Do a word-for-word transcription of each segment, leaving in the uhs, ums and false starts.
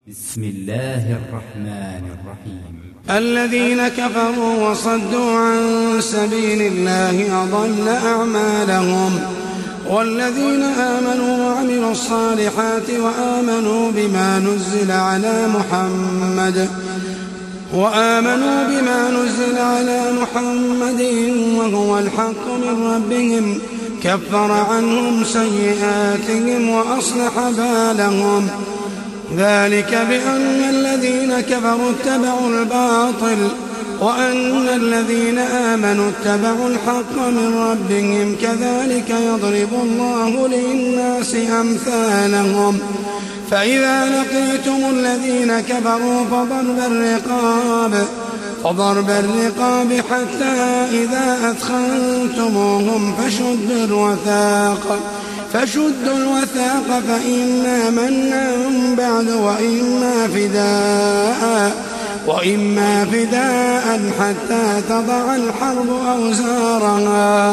بسم الله الرحمن الرحيم. الذين كفروا وصدوا عن سبيل الله أضل أعمالهم، والذين آمنوا وعملوا الصالحات وآمنوا بما نزل على محمد وآمنوا بما نزل على محمد وهو الحق من ربهم كفر عنهم سيئاتهم وأصلح بالهم. ذلك بأن الذين كفروا اتبعوا الباطل وأن الذين آمنوا اتبعوا الحق من ربهم، كذلك يضرب الله للناس أمثالهم. فإذا لقيتم الذين كفروا فضرب الرقاب فضرب الرقاب حتى إذا أثخنتموهم فشدوا الوثاق فشدوا الوثاق فإما منا بعد وإما فداء وإما فداء حتى تضع الحرب أوزارها.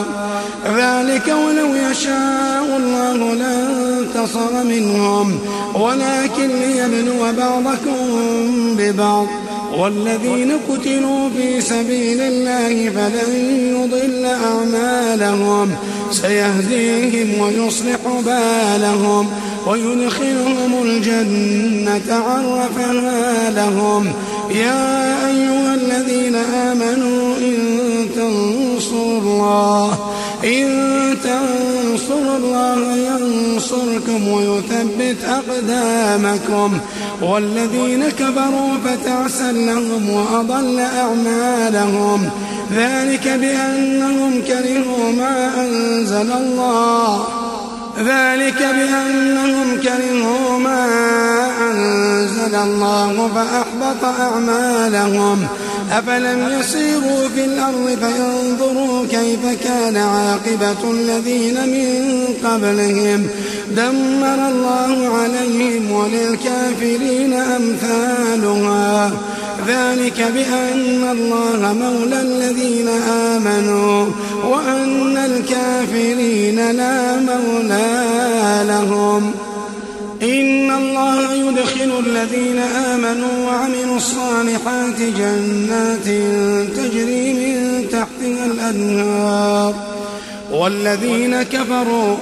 ذلك ولو يشاء الله لانتصر منهم ولكن ليبلو بعضكم ببعض. والذين قتلوا في سبيل الله فلن يضل أعمالهم سيهديهم ويصلح بالهم ويدخلهم الجنة عرفها لهم. يا أيها الذين آمنوا إن تنصروا الله إن تنصروا الله ينصركم ويثبت أقدامكم. والذين كفروا فتعسا لهم وأضل أعمالهم. ذلك بأنهم كرهوا ما أنزل الله ذلك بأنهم كرهوا ما أنزل الله فأحبط أعمالهم. أفلم يسيروا في الأرض فينظروا كيف كان عاقبة الذين من قبلهم دمر الله عليهم وللكافرين أمثالها. ذلك بأن الله مولى الذين آمنوا وأن الكافرين لا مولى لهم. إن الله يدخل الذين آمنوا وعملوا الصالحات جنات تجري من تحتها الأنهار. والذين كفروا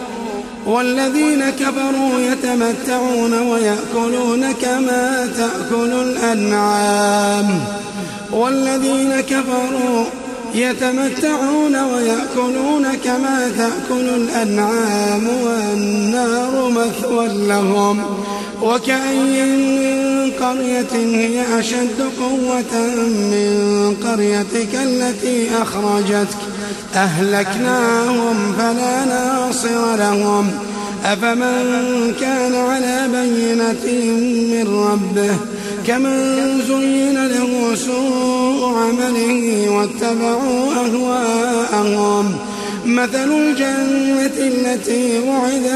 والذين كفروا يتمتعون ويأكلون كما تأكل الأنعام والذين كفروا يتمتعون ويأكلون كما تأكل الأنعام والنار مثوى لهم. وكأين من قرية هي أشد قوة من قريتك التي أخرجتك أهلكناهم فلا ناصر لهم. أفمن كان على بينة من ربه كمن زين له سوء عمله واتبعوا أهواءهم. مثل الجنة التي وعد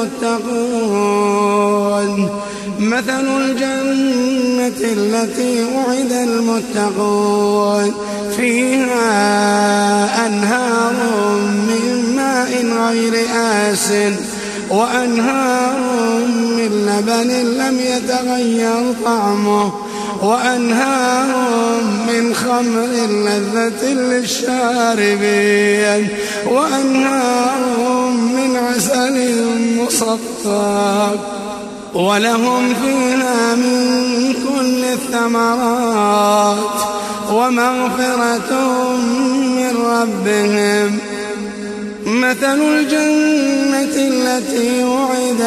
المتقون مثل الجنة التي وعد المتقون فيها أنهار من ماء غير آسن وأنهار من لبن لم يتغير طعمه وأنهار من خمر لذة للشاربين وأنهار من عسل مصفى ولهم فيها من كل الثمرات ومغفرة من ربهم. مثل الجنة التي وعد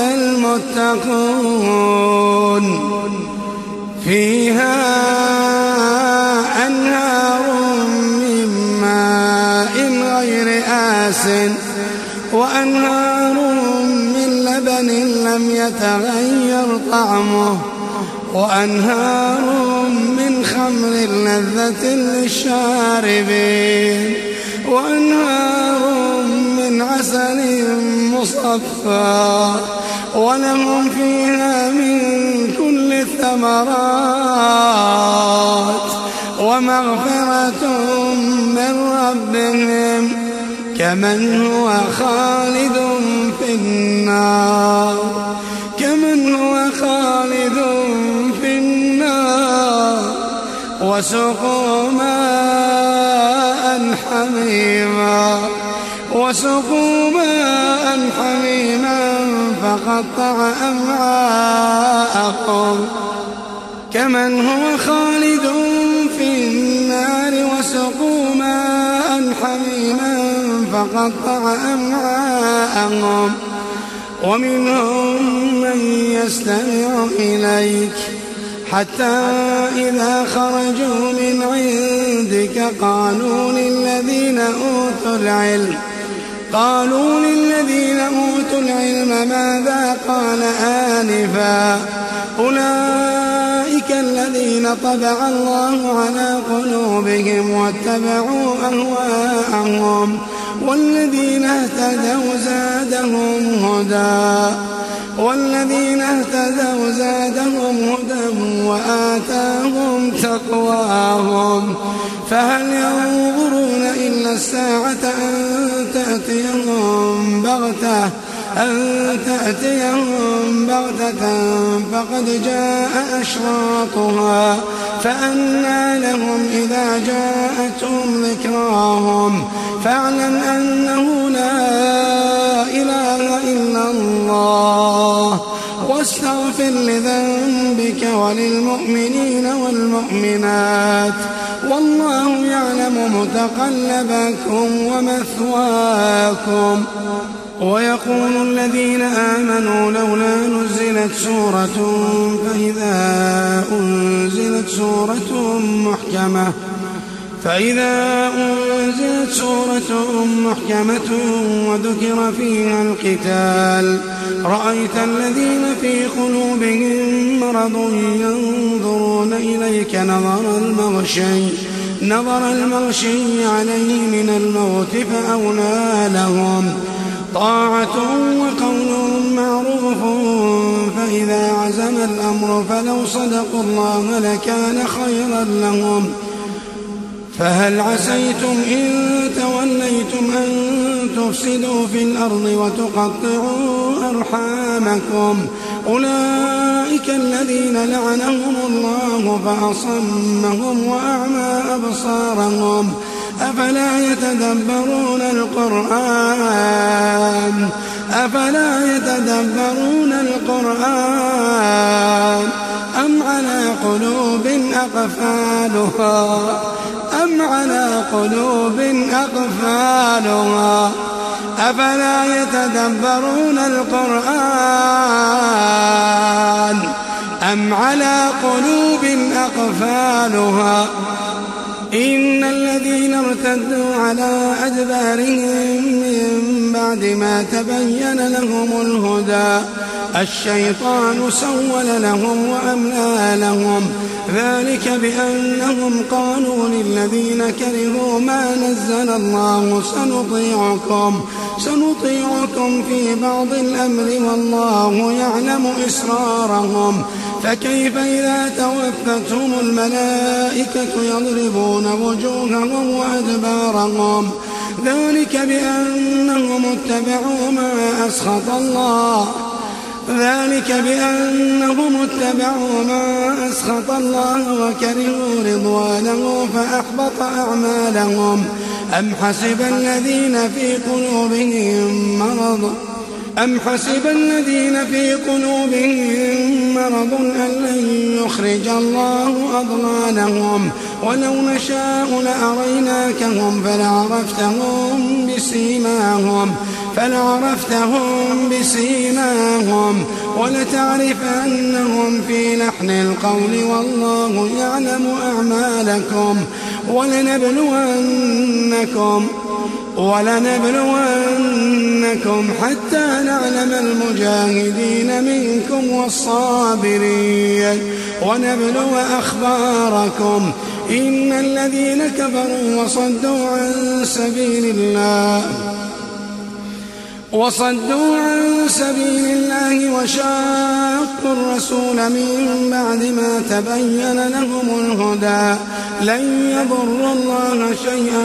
المتقون فيها أنهار من ماء غير آسن وأنهار من لبن لم يتغير طعمه وأنهار من خمر لذة للشاربين وأنهار من عسل مصفى ولهم فيها من كل الثمرات ومغفرة من ربهم كمن هو خالد في النار كمن هو خالد في النار وسقوا ماء حميما وسقوا ماء حميما فقطع أمعاءهم كمن هو خالد في النار وسقوا ماء حميما فقطع أمعاءهم ومنهم من يستمع إليك حتى إذا خرجوا من عندك قالوا للذين أوتوا العلم قالوا للذين أوتوا العلم ماذا قال آنفا أولئك الذين طبع الله على قلوبهم واتبعوا أهواءهم والذين اهتدوا زادهم هدى والذين اهتدوا زادهم هدى وآتاهم تقواهم فهل ينظرون إلا الساعة أن تأتيهم بغتة أن تأتيهم بغتة فقد جاء أشراطها فأنى لهم إذا جاءتهم ذكراهم فاعلم أنه لا إله إلا الله واستغفر لذنبك وللمؤمنين والمؤمنات والله يعلم متقلبكم ومثواكم. ويقول الذين آمنوا لولا نزلت سورة فإذا أنزلت سورة محكمة فإذا أنزلت سورة محكمة وذكر فيها القتال رأيت الذين في قلوبهم مرض ينظرون إليك نظر المغشي نظر المغشي عليه من الموت فأولى لهم طاعة وقول معروف فإذا عزم الأمر فلو صدقوا الله لكان خيرا لهم فهل عسيتم إن توليتم أن تفسدوا في الأرض وتقطعوا أرحامكم أولئك الذين لعنهم الله فأصمهم وأعمى أبصارهم أفلا يتدبرون القرآن أفلا يتدبرون القرآن أم على قلوب أقفالها أم على قلوب أقفالها أفلا يتدبرون القرآن أم على قلوب أقفالها إن الذين ارتدوا على أدبارهم من بعد ما تبين لهم الهدى الشيطان سول لهم وأملى لهم ذلك بأنهم قالوا للذين كرهوا ما نزل الله سنطيعكم سنطيعكم في بعض الأمر والله يعلم إسرارهم فكيف إذا توفتهم الملائكة يضربون وجوههم وأدبارهم ذلك بأنهم اتبعوا ما أسخط الله ذلك بأنهم اتبعوا ما أسخط الله وكرهوا رضوانه فأحبط أعمالهم أم حسب الذين في قلوبهم مرض أم حسب الذين في قلوبهم مرض أن لن يخرج الله أضغانهم ولو نشاء لأريناكهم فلعرفتهم بسيماهم فلعرفتهم بسيماهم ولتعرفنهم في لحن القول والله يعلم أعمالكم ولنبلونكم ولنبلونكم حتى نعلم المجاهدين منكم والصابرين ونبلو أخباركم إن الذين كفروا وصدوا عن سبيل الله وصدوا عن سبيل الله وشاقوا الرسول من بعد ما تبين لهم الهدى لن يضروا الله شيئا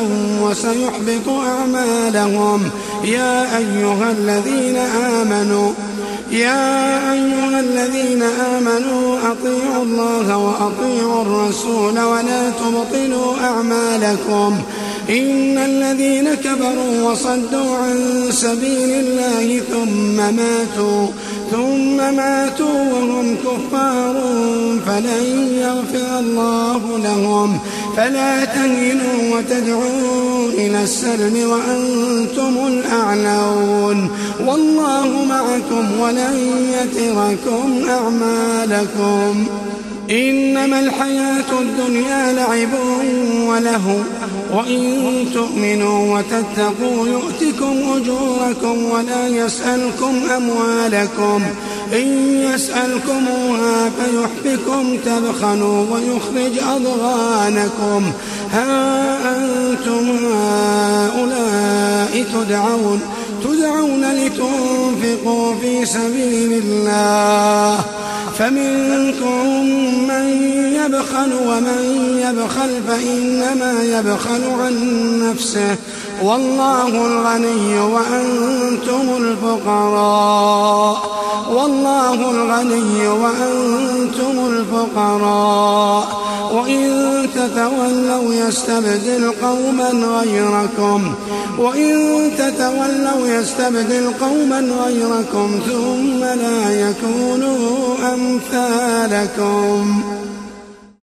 وسيحبط أعمالهم يا أيها الذين آمنوا يا أيها الذين آمنوا أطيعوا الله وأطيعوا الرسول ولا تبطلوا أعمالكم إن الذين كفروا وصدوا عن سبيل الله ثم ماتوا ثم ماتوا وهم كفار فلن يغفر الله لهم فلا تهنوا وتدعوا إلى السلم وأنتم الأعلون والله معكم ولن يتركم أعمالكم إنما الحياة الدنيا لعب وله وإن تؤمنوا وتتقوا يؤتكم أجوركم ولا يسألكم أموالكم إن يسألكموها فيحفكم تبخلوا ويخرج أضغانكم ها أنتم هؤلاء تدعون تدعون لتنفقوا في سبيل الله فمنكم من يبخل ومن يبخل فإنما يبخل عن نفسه والله الغني وأنتم الفقراء والله الغني وأنتم الفقراء وإن تتولوا يستبدل قوما غيركم وإن تتولوا يستبدل قوما غيركم ثم لا يكونوا أمثالكم.